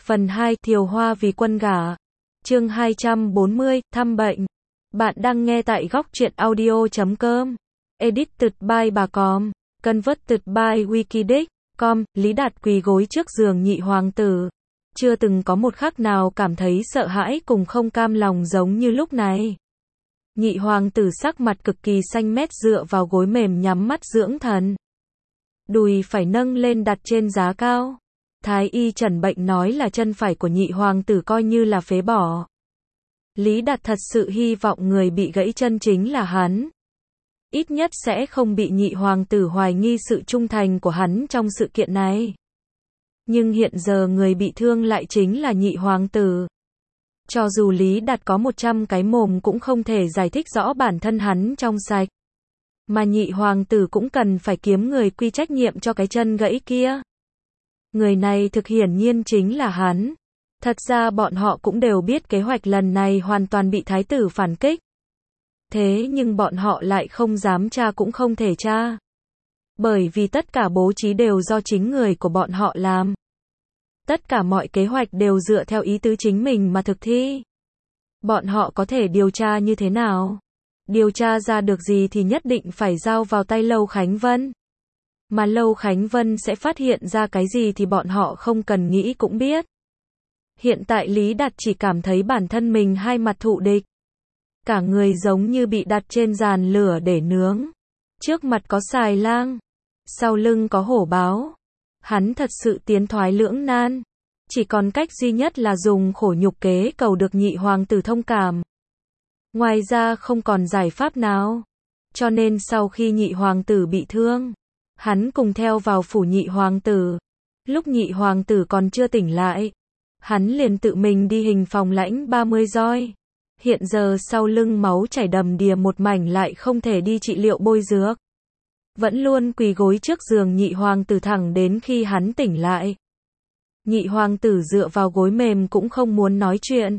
Phần 2, Thiều Hoa vì quân gả. Chương 240, thăm bệnh. Bạn đang nghe tại góc truyện audio.com. Edited by bà Com. Converted by Wikidic.com. Lý Đạt quỳ gối trước giường nhị hoàng tử. Chưa từng có một khắc nào cảm thấy sợ hãi cùng không cam lòng giống như lúc này. Nhị hoàng tử sắc mặt cực kỳ xanh mét dựa vào gối mềm nhắm mắt dưỡng thần. Đùi phải nâng lên đặt trên giá cao. Thái y chẩn bệnh nói là chân phải của nhị hoàng tử coi như là phế bỏ. Lý Đạt thật sự hy vọng người bị gãy chân chính là hắn. Ít nhất sẽ không bị nhị hoàng tử hoài nghi sự trung thành của hắn trong sự kiện này. Nhưng hiện giờ người bị thương lại chính là nhị hoàng tử. Cho dù Lý Đạt có 100 cái mồm cũng không thể giải thích rõ bản thân hắn trong sạch. Mà nhị hoàng tử cũng cần phải kiếm người quy trách nhiệm cho cái chân gãy kia. Người này thực hiển nhiên chính là hắn. Thật ra bọn họ cũng đều biết kế hoạch lần này hoàn toàn bị thái tử phản kích. Thế nhưng bọn họ lại không dám tra cũng không thể tra. Bởi vì tất cả bố trí đều do chính người của bọn họ làm. Tất cả mọi kế hoạch đều dựa theo ý tứ chính mình mà thực thi. Bọn họ có thể điều tra như thế nào? Điều tra ra được gì thì nhất định phải giao vào tay Lâu Khánh Vân. Mà Lâu Khánh Vân sẽ phát hiện ra cái gì thì bọn họ không cần nghĩ cũng biết. Hiện tại Lý Đạt chỉ cảm thấy bản thân mình hai mặt thụ địch. Cả người giống như bị đặt trên giàn lửa để nướng. Trước mặt có xài lang. Sau lưng có hổ báo. Hắn thật sự tiến thoái lưỡng nan. Chỉ còn cách duy nhất là dùng khổ nhục kế cầu được nhị hoàng tử thông cảm. Ngoài ra không còn giải pháp nào. Cho nên sau khi nhị hoàng tử bị thương, hắn cùng theo vào phủ nhị hoàng tử. Lúc nhị hoàng tử còn chưa tỉnh lại, hắn liền tự mình đi hình phòng lãnh 30 roi. Hiện giờ sau lưng máu chảy đầm đìa một mảnh lại không thể đi trị liệu bôi dược. Vẫn luôn quỳ gối trước giường nhị hoàng tử thẳng đến khi hắn tỉnh lại. Nhị hoàng tử dựa vào gối mềm cũng không muốn nói chuyện.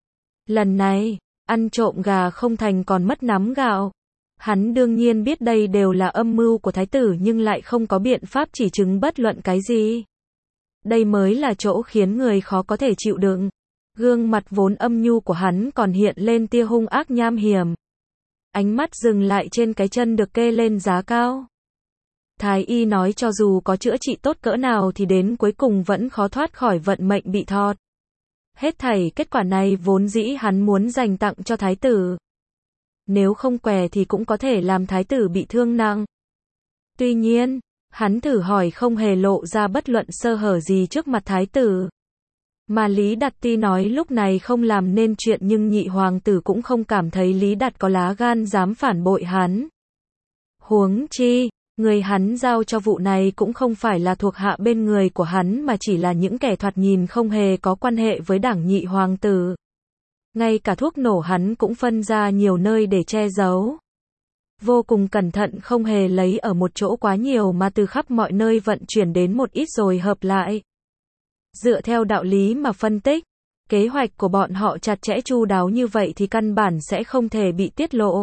Lần này, ăn trộm gà không thành còn mất nắm gạo. Hắn đương nhiên biết đây đều là âm mưu của thái tử nhưng lại không có biện pháp chỉ chứng bất luận cái gì. Đây mới là chỗ khiến người khó có thể chịu đựng. Gương mặt vốn âm nhu của hắn còn hiện lên tia hung ác nham hiểm. Ánh mắt dừng lại trên cái chân được kê lên giá cao. Thái y nói cho dù có chữa trị tốt cỡ nào thì đến cuối cùng vẫn khó thoát khỏi vận mệnh bị thọt. Hết thảy kết quả này vốn dĩ hắn muốn dành tặng cho thái tử. Nếu không què thì cũng có thể làm thái tử bị thương nặng. Tuy nhiên, hắn thử hỏi không hề lộ ra bất luận sơ hở gì trước mặt thái tử. Mà Lý Đạt tuy nói lúc này không làm nên chuyện nhưng nhị hoàng tử cũng không cảm thấy Lý Đạt có lá gan dám phản bội hắn. Huống chi, người hắn giao cho vụ này cũng không phải là thuộc hạ bên người của hắn mà chỉ là những kẻ thoạt nhìn không hề có quan hệ với đảng nhị hoàng tử. Ngay cả thuốc nổ hắn cũng phân ra nhiều nơi để che giấu. Vô cùng cẩn thận không hề lấy ở một chỗ quá nhiều mà từ khắp mọi nơi vận chuyển đến một ít rồi hợp lại. Dựa theo đạo lý mà phân tích, kế hoạch của bọn họ chặt chẽ chu đáo như vậy thì căn bản sẽ không thể bị tiết lộ.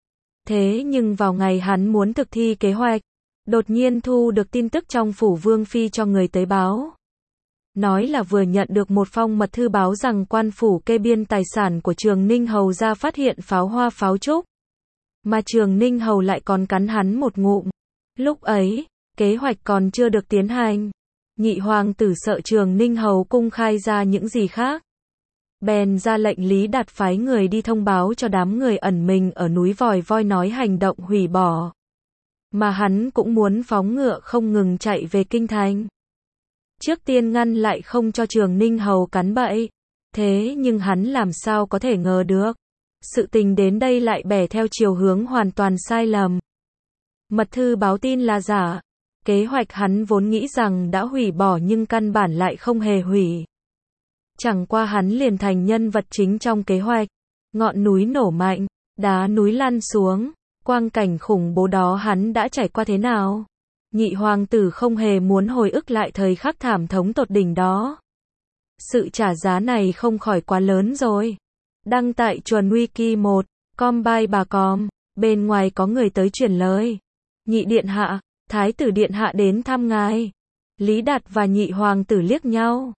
Thế nhưng vào ngày hắn muốn thực thi kế hoạch, đột nhiên thu được tin tức trong phủ Vương Phi cho người tới báo. Nói là vừa nhận được một phong mật thư báo rằng quan phủ kê biên tài sản của Trường Ninh Hầu ra phát hiện pháo hoa pháo trúc. Mà Trường Ninh Hầu lại còn cắn hắn một ngụm. Lúc ấy, kế hoạch còn chưa được tiến hành. Nhị hoàng tử sợ Trường Ninh Hầu cung khai ra những gì khác. Bèn ra lệnh Lý Đạt phái người đi thông báo cho đám người ẩn mình ở núi Vòi Voi nói hành động hủy bỏ. Mà hắn cũng muốn phóng ngựa không ngừng chạy về kinh thành. Trước tiên ngăn lại không cho Trường Ninh Hầu cắn bậy. Thế nhưng hắn làm sao có thể ngờ được. Sự tình đến đây lại bẻ theo chiều hướng hoàn toàn sai lầm. Mật thư báo tin là giả. Kế hoạch hắn vốn nghĩ rằng đã hủy bỏ nhưng căn bản lại không hề hủy. Chẳng qua hắn liền thành nhân vật chính trong kế hoạch. Ngọn núi nổ mạnh, đá núi lăn xuống. Quang cảnh khủng bố đó hắn đã trải qua thế nào? Nhị hoàng tử không hề muốn hồi ức lại thời khắc thảm thống tột đỉnh đó. Sự trả giá này không khỏi quá lớn rồi. Đăng tại Chuẩn Wiki 1, com by bà Com, bên ngoài có người tới truyền lời. Nhị điện hạ, thái tử điện hạ đến thăm ngài. Lý Đạt và nhị hoàng tử liếc nhau.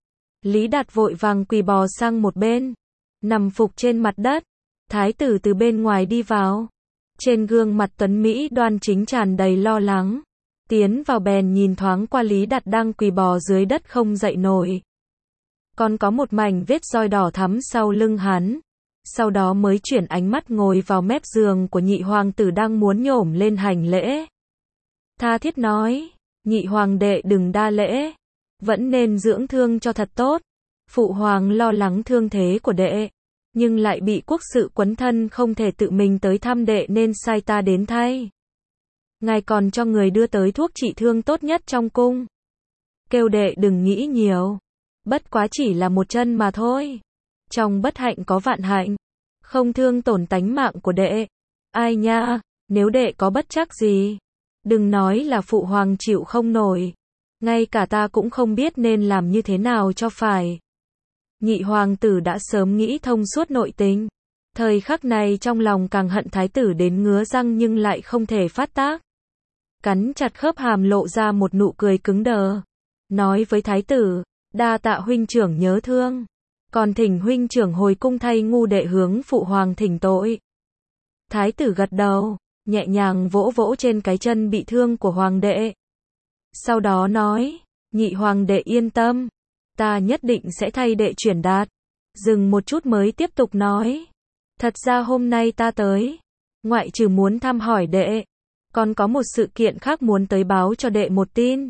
Lý Đạt vội vàng quỳ bò sang một bên, nằm phục trên mặt đất. Thái tử từ bên ngoài đi vào. Trên gương mặt tuấn Mỹ đoan chính tràn đầy lo lắng. Tiến vào bèn nhìn thoáng qua Lý Đạt đang quỳ bò dưới đất không dậy nổi. Còn có một mảnh vết roi đỏ thắm sau lưng hắn. Sau đó mới chuyển ánh mắt ngồi vào mép giường của nhị hoàng tử đang muốn nhổm lên hành lễ. Tha thiết nói, nhị hoàng đệ đừng đa lễ, vẫn nên dưỡng thương cho thật tốt. Phụ hoàng lo lắng thương thế của đệ, nhưng lại bị quốc sự quấn thân không thể tự mình tới thăm đệ nên sai ta đến thay. Ngài còn cho người đưa tới thuốc trị thương tốt nhất trong cung. Kêu đệ đừng nghĩ nhiều, bất quá chỉ là một chân mà thôi. Trong bất hạnh có vạn hạnh, không thương tổn tánh mạng của đệ. Ai nha, nếu đệ có bất trắc gì, đừng nói là phụ hoàng chịu không nổi. Ngay cả ta cũng không biết nên làm như thế nào cho phải. Nhị hoàng tử đã sớm nghĩ thông suốt nội tình. Thời khắc này trong lòng càng hận thái tử đến ngứa răng nhưng lại không thể phát tác. Cắn chặt khớp hàm lộ ra một nụ cười cứng đờ. Nói với thái tử, đa tạ huynh trưởng nhớ thương. Còn thỉnh huynh trưởng hồi cung thay ngu đệ hướng phụ hoàng thỉnh tội. Thái tử gật đầu, nhẹ nhàng vỗ vỗ trên cái chân bị thương của hoàng đệ. Sau đó nói, nhị hoàng đệ yên tâm, ta nhất định sẽ thay đệ chuyển đạt. Dừng một chút mới tiếp tục nói, thật ra hôm nay ta tới, ngoại trừ muốn thăm hỏi đệ, còn có một sự kiện khác muốn tới báo cho đệ một tin.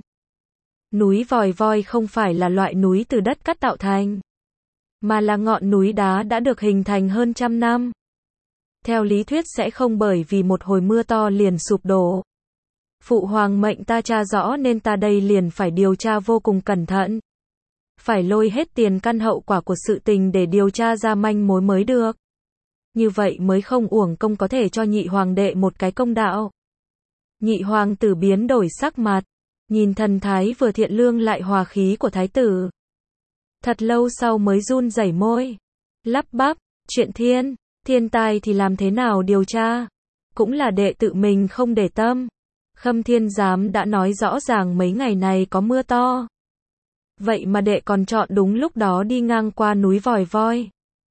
Núi Vòi Voi không phải là loại núi từ đất cát tạo thành, mà là ngọn núi đá đã được hình thành hơn 100 năm. Theo lý thuyết sẽ không bởi vì một hồi mưa to liền sụp đổ. Phụ hoàng mệnh ta tra rõ nên ta đây liền phải điều tra vô cùng cẩn thận. Phải lôi hết tiền căn hậu quả của sự tình để điều tra ra manh mối mới được. Như vậy mới không uổng công có thể cho nhị hoàng đệ một cái công đạo. Nhị hoàng tử biến đổi sắc mặt, nhìn thần thái vừa thiện lương lại hòa khí của thái tử. Thật lâu sau mới run rẩy môi, lắp bắp, chuyện thiên tai thì làm thế nào điều tra? Cũng là đệ tự mình không để tâm. Khâm Thiên Giám đã nói rõ ràng mấy ngày này có mưa to. Vậy mà đệ còn chọn đúng lúc đó đi ngang qua núi Vòi Voi.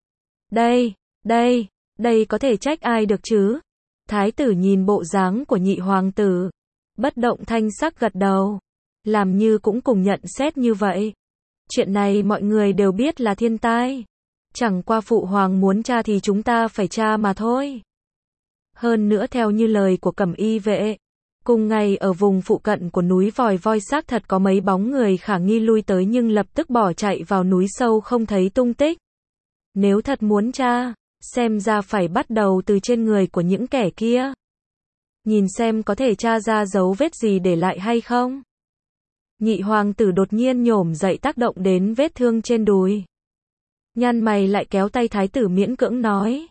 Đây có thể trách ai được chứ? Thái tử nhìn bộ dáng của nhị hoàng tử, bất động thanh sắc gật đầu, làm như cũng cùng nhận xét như vậy. Chuyện này mọi người đều biết là thiên tai. Chẳng qua phụ hoàng muốn tra thì chúng ta phải tra mà thôi. Hơn nữa theo như lời của Cẩm Y vệ, cùng ngày ở vùng phụ cận của núi Vòi Voi xác thật có mấy bóng người khả nghi lui tới nhưng lập tức bỏ chạy vào núi sâu không thấy tung tích. Nếu thật muốn tra, xem ra phải bắt đầu từ trên người của những kẻ kia. Nhìn xem có thể tra ra dấu vết gì để lại hay không. Nhị hoàng tử đột nhiên nhổm dậy tác động đến vết thương trên đùi. Nhăn mày lại kéo tay thái tử miễn cưỡng nói.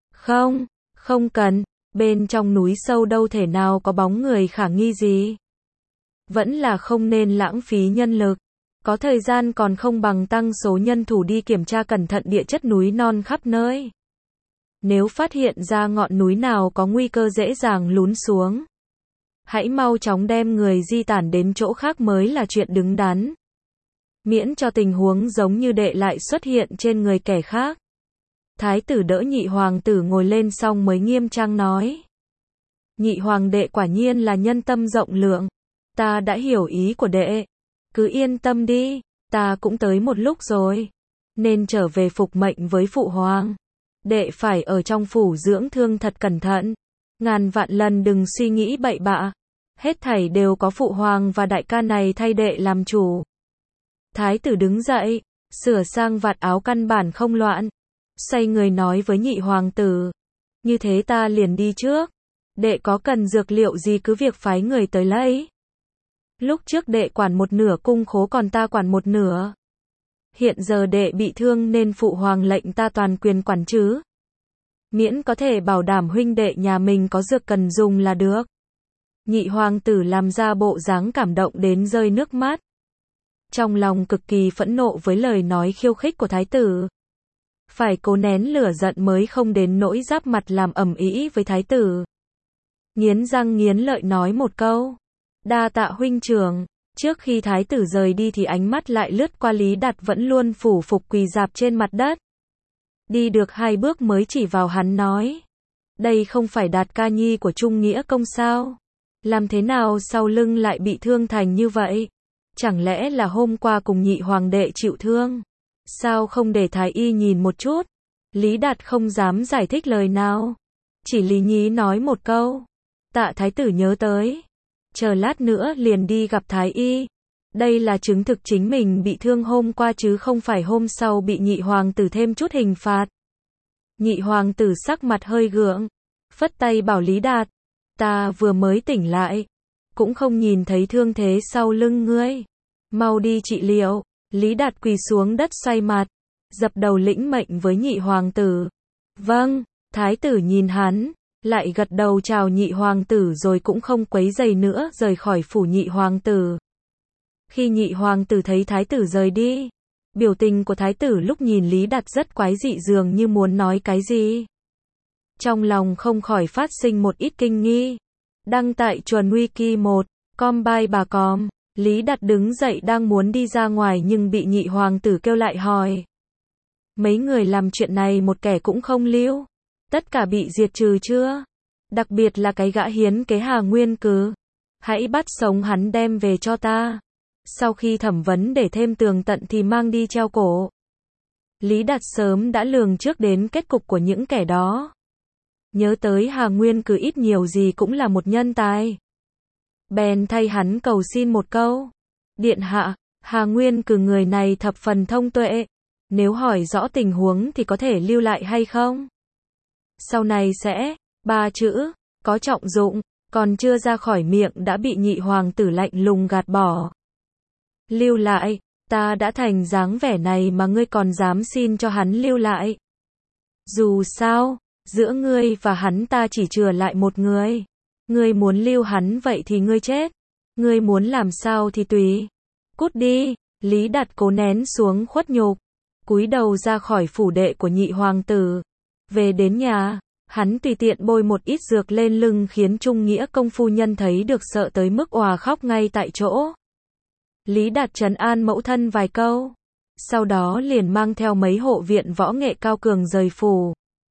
Không cần, bên trong núi sâu đâu thể nào có bóng người khả nghi gì. Vẫn là không nên lãng phí nhân lực. Có thời gian còn không bằng tăng số nhân thủ đi kiểm tra cẩn thận địa chất núi non khắp nơi. Nếu phát hiện ra ngọn núi nào có nguy cơ dễ dàng lún xuống, hãy mau chóng đem người di tản đến chỗ khác mới là chuyện đứng đắn. Miễn cho tình huống giống như đệ lại xuất hiện trên người kẻ khác. Thái tử đỡ nhị hoàng tử ngồi lên xong mới nghiêm trang nói. Nhị hoàng đệ quả nhiên là nhân tâm rộng lượng. Ta đã hiểu ý của đệ. Cứ yên tâm đi, ta cũng tới một lúc rồi. Nên trở về phục mệnh với phụ hoàng. Đệ phải ở trong phủ dưỡng thương thật cẩn thận. Ngàn vạn lần đừng suy nghĩ bậy bạ. Hết thảy đều có phụ hoàng và đại ca này thay đệ làm chủ. Thái tử đứng dậy, sửa sang vạt áo căn bản không loạn. Xoay người nói với nhị hoàng tử. Như thế ta liền đi trước. Đệ có cần dược liệu gì cứ việc phái người tới lấy. Lúc trước đệ quản một nửa cung khố còn ta quản một nửa. Hiện giờ đệ bị thương nên phụ hoàng lệnh ta toàn quyền quản chứ. Miễn có thể bảo đảm huynh đệ nhà mình có dược cần dùng là được. Nhị hoàng tử làm ra bộ dáng cảm động đến rơi nước mắt. Trong lòng cực kỳ phẫn nộ với lời nói khiêu khích của thái tử. Phải cố nén lửa giận mới không đến nỗi giáp mặt làm ầm ĩ với thái tử. Nghiến răng nghiến lợi nói một câu. Đa tạ huynh trưởng, Trước khi thái tử rời đi thì ánh mắt lại lướt qua Lý Đạt vẫn luôn phủ phục quỳ rạp trên mặt đất. Đi được 2 bước mới chỉ vào hắn nói. Đây không phải Đạt ca nhi của Trung Nghĩa công sao? Làm thế nào sau lưng lại bị thương thành như vậy? Chẳng lẽ là hôm qua cùng nhị hoàng đệ chịu thương? Sao không để thái y nhìn một chút? Lý Đạt không dám giải thích lời nào. Chỉ lý nhí nói một câu. Tạ thái tử nhớ tới. Chờ lát nữa liền đi gặp thái y. Đây là chứng thực chính mình bị thương hôm qua chứ không phải hôm sau bị nhị hoàng tử thêm chút hình phạt. Nhị hoàng tử sắc mặt hơi gượng. Phất tay bảo Lý Đạt. Ta vừa mới tỉnh lại. Cũng không nhìn thấy thương thế sau lưng ngươi. Mau đi trị liệu. Lý Đạt quỳ xuống đất xoay mặt. Dập đầu lĩnh mệnh với nhị hoàng tử. Vâng, thái tử nhìn hắn. Lại gật đầu chào nhị hoàng tử rồi cũng không quấy rầy nữa rời khỏi phủ nhị hoàng tử. Khi nhị hoàng tử thấy thái tử rời đi. Biểu tình của thái tử lúc nhìn Lý Đạt rất quái dị dường như muốn nói cái gì. Trong lòng không khỏi phát sinh một ít kinh nghi. Đăng tại Chuẩn Wiki 1, com by bà com. Lý Đạt đứng dậy đang muốn đi ra ngoài nhưng bị nhị hoàng tử kêu lại hỏi. Mấy người làm chuyện này một kẻ cũng không lưu. Tất cả bị diệt trừ chưa? Đặc biệt là cái gã hiến kế Hà Nguyên Cừ. Hãy bắt sống hắn đem về cho ta. Sau khi thẩm vấn để thêm tường tận thì mang đi treo cổ. Lý Đạt sớm đã lường trước đến kết cục của những kẻ đó. Nhớ tới Hà Nguyên Cừ ít nhiều gì cũng là một nhân tài. Bèn thay hắn cầu xin một câu. Điện hạ, Hà Nguyên Cừ người này thập phần thông tuệ. Nếu hỏi rõ tình huống thì có thể lưu lại hay không? Sau này sẽ, 3 chữ, có trọng dụng, còn chưa ra khỏi miệng đã bị nhị hoàng tử lạnh lùng gạt bỏ. Lưu lại, ta đã thành dáng vẻ này mà ngươi còn dám xin cho hắn lưu lại. Dù sao, giữa ngươi và hắn ta chỉ chừa lại một người. Ngươi muốn lưu hắn vậy thì ngươi chết. Ngươi muốn làm sao thì tùy. Cút đi, Lý Đạt cố nén xuống khuất nhục. Cúi đầu ra khỏi phủ đệ của nhị hoàng tử. Về đến nhà, hắn tùy tiện bôi một ít dược lên lưng khiến Trung Nghĩa công phu nhân thấy được sợ tới mức òa khóc ngay tại chỗ. Lý Đạt trấn an mẫu thân vài câu. Sau đó liền mang theo mấy hộ viện võ nghệ cao cường rời phủ.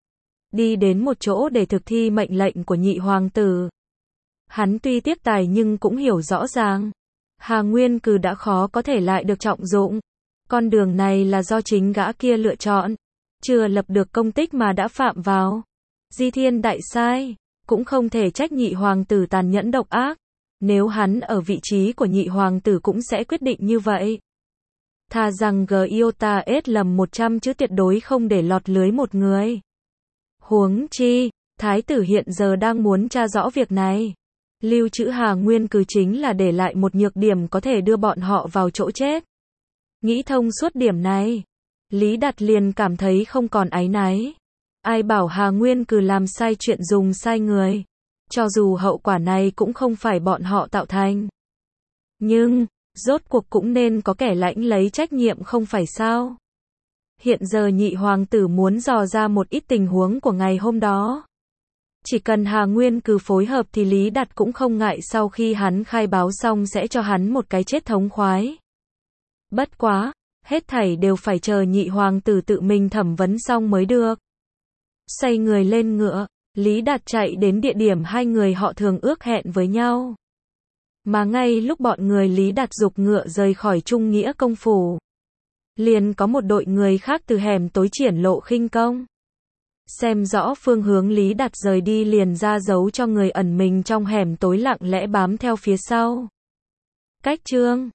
Đi đến một chỗ để thực thi mệnh lệnh của nhị hoàng tử. Hắn tuy tiếc tài nhưng cũng hiểu rõ ràng. Hà Nguyên Cừ đã khó có thể lại được trọng dụng. Con đường này là do chính gã kia lựa chọn. Chưa lập được công tích mà đã phạm vào. Di thiên đại sai. Cũng không thể trách nhị hoàng tử tàn nhẫn độc ác. Nếu hắn ở vị trí của nhị hoàng tử cũng sẽ quyết định như vậy. Thà rằng Giota S lầm 100 chứ tuyệt đối không để lọt lưới một người. Huống chi, thái tử hiện giờ đang muốn tra rõ việc này. Lưu trữ Hà Nguyên Cừ chính là để lại một nhược điểm có thể đưa bọn họ vào chỗ chết. Nghĩ thông suốt điểm này, Lý Đạt liền cảm thấy không còn áy náy. Ai bảo Hà Nguyên Cừ làm sai chuyện dùng sai người. Cho dù hậu quả này cũng không phải bọn họ tạo thành. Nhưng, rốt cuộc cũng nên có kẻ lãnh lấy trách nhiệm không phải sao? Hiện giờ nhị hoàng tử muốn dò ra một ít tình huống của ngày hôm đó. Chỉ cần Hà Nguyên Cừ phối hợp thì Lý Đạt cũng không ngại sau khi hắn khai báo xong sẽ cho hắn một cái chết thống khoái. Bất quá, hết thảy đều phải chờ nhị hoàng tử tự mình thẩm vấn xong mới được. Xoay người lên ngựa, Lý Đạt chạy đến địa điểm hai người họ thường ước hẹn với nhau. Mà ngay lúc bọn người Lý Đạt giục ngựa rời khỏi Trung Nghĩa công phủ, liền có một đội người khác từ hẻm tối triển lộ khinh công. Xem rõ phương hướng Lý Đạt rời đi liền ra dấu cho người ẩn mình trong hẻm tối lặng lẽ bám theo phía sau. Cách chương